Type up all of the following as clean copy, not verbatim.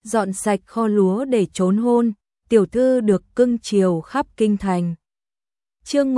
dọn sạch kho lúa để trốn hôn, tiểu thư được cưng chiều khắp kinh thành. Chương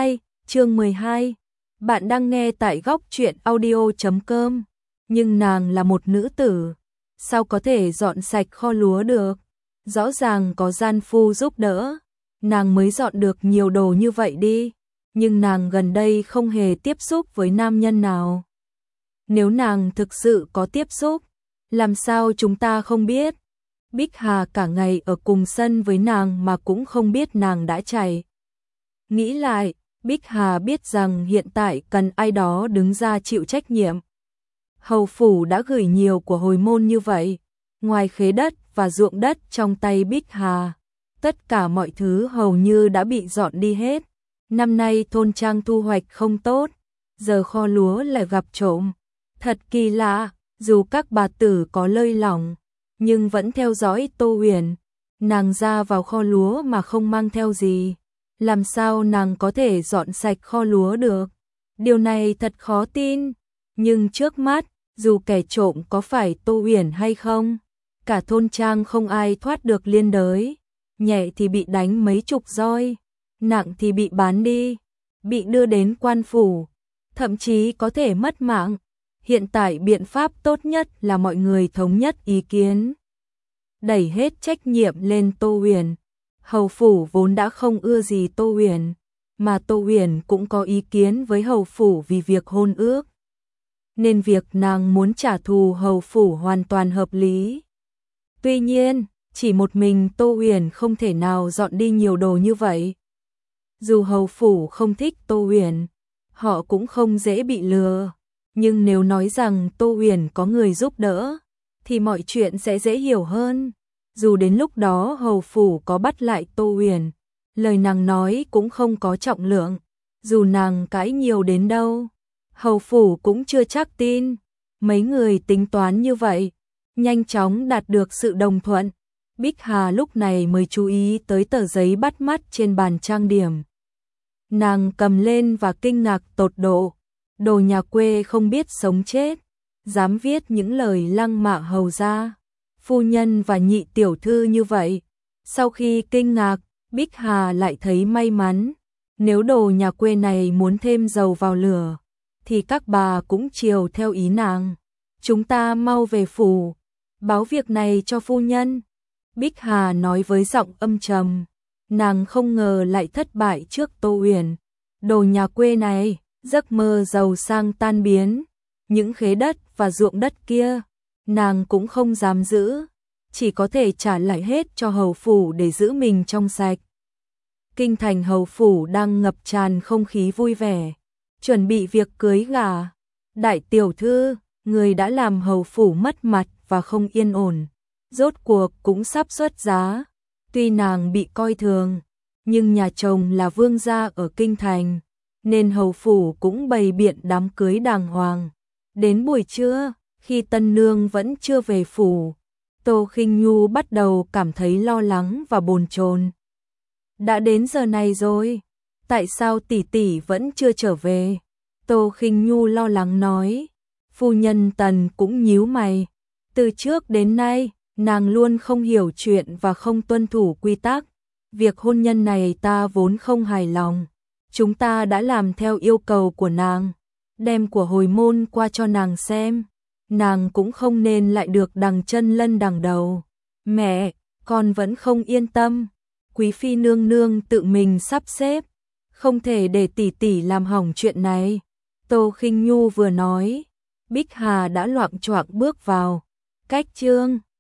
12, bạn đang nghe tại góc truyện audio.com, nhưng nàng là một nữ tử, sao có thể dọn sạch kho lúa được? Rõ ràng có gian phu giúp đỡ, nàng mới dọn được nhiều đồ như vậy đi, nhưng nàng gần đây không hề tiếp xúc với nam nhân nào. Nếu nàng thực sự có tiếp xúc, làm sao chúng ta không biết? Bích Hà cả ngày ở cùng sân với nàng mà cũng không biết nàng đã chạy. Nghĩ lại, Bích Hà biết rằng hiện tại cần ai đó đứng ra chịu trách nhiệm. Hầu phủ đã gửi nhiều của hồi môn như vậy, ngoài khế đất và ruộng đất trong tay Bích Hà, tất cả mọi thứ hầu như đã bị dọn đi hết. Năm nay thôn trang thu hoạch không tốt, giờ kho lúa lại gặp trộm. Thật kỳ lạ, dù các bà tử có lơi lỏng, nhưng vẫn theo dõi Tô Huyền. Nàng ra vào kho lúa mà không mang theo gì. Làm sao nàng có thể dọn sạch kho lúa được? Điều này thật khó tin. Nhưng trước mắt, dù kẻ trộm có phải Tô Huyền hay không, cả thôn trang không ai thoát được liên đới. Nhẹ thì bị đánh mấy chục roi, nặng thì bị bán đi, bị đưa đến quan phủ, thậm chí có thể mất mạng. Hiện tại biện pháp tốt nhất là mọi người thống nhất ý kiến, đẩy hết trách nhiệm lên Tô Huyền. Hầu phủ vốn đã không ưa gì Tô Huyền, mà Tô Huyền cũng có ý kiến với hầu phủ vì việc hôn ước, nên việc nàng muốn trả thù hầu phủ hoàn toàn hợp lý. Tuy nhiên, chỉ một mình Tô Huyền không thể nào dọn đi nhiều đồ như vậy. Dù hầu phủ không thích Tô Huyền, họ cũng không dễ bị lừa. Nhưng nếu nói rằng Tô Huyền có người giúp đỡ, thì mọi chuyện sẽ dễ hiểu hơn. Dù đến lúc đó hầu phủ có bắt lại Tô Huyền, lời nàng nói cũng không có trọng lượng. Dù nàng cãi nhiều đến đâu, hầu phủ cũng chưa chắc tin. Mấy người tính toán như vậy, nhanh chóng đạt được sự đồng thuận. Bích Hà lúc này mới chú ý tới tờ giấy bắt mắt trên bàn trang điểm. Nàng cầm lên và kinh ngạc tột độ. Đồ nhà quê không biết sống chết, dám viết những lời lăng mạ hầu gia, phu nhân và nhị tiểu thư như vậy. Sau khi kinh ngạc, Bích Hà lại thấy may mắn. Nếu đồ nhà quê này muốn thêm dầu vào lửa, thì các bà cũng chiều theo ý nàng. Chúng ta mau về phủ, báo việc này cho phu nhân. Bích Hà nói với giọng âm trầm. Nàng không ngờ lại thất bại trước Tô Huyền. Đồ nhà quê này, giấc mơ giàu sang tan biến. Những khế đất và ruộng đất kia, nàng cũng không dám giữ, chỉ có thể trả lại hết cho hầu phủ để giữ mình trong sạch. Kinh thành hầu phủ đang ngập tràn không khí vui vẻ, chuẩn bị việc cưới gả. Đại tiểu thư, người đã làm hầu phủ mất mặt và không yên ổn, rốt cuộc cũng sắp xuất giá. Tuy nàng bị coi thường, nhưng nhà chồng là vương gia ở kinh thành, nên hầu phủ cũng bày biện đám cưới đàng hoàng. Đến buổi trưa, khi tân nương vẫn chưa về phủ, Tô Khinh Nhu bắt đầu cảm thấy lo lắng và bồn chồn. Đã đến giờ này rồi, tại sao tỷ tỷ vẫn chưa trở về? Tô Khinh Nhu lo lắng nói. Phu nhân Tần cũng nhíu mày. Từ trước đến nay, nàng luôn không hiểu chuyện và không tuân thủ quy tắc. Việc hôn nhân này ta vốn không hài lòng. Chúng ta đã làm theo yêu cầu của nàng, đem của hồi môn qua cho nàng xem. Nàng cũng không nên lại được đằng chân lân đằng đầu. Mẹ, con vẫn không yên tâm. Quý phi nương nương tự mình sắp xếp, không thể để tỷ tỷ làm hỏng chuyện này. Tô Khinh Nhu vừa nói, Bích Hà đã loạng choạng bước vào. Cách chương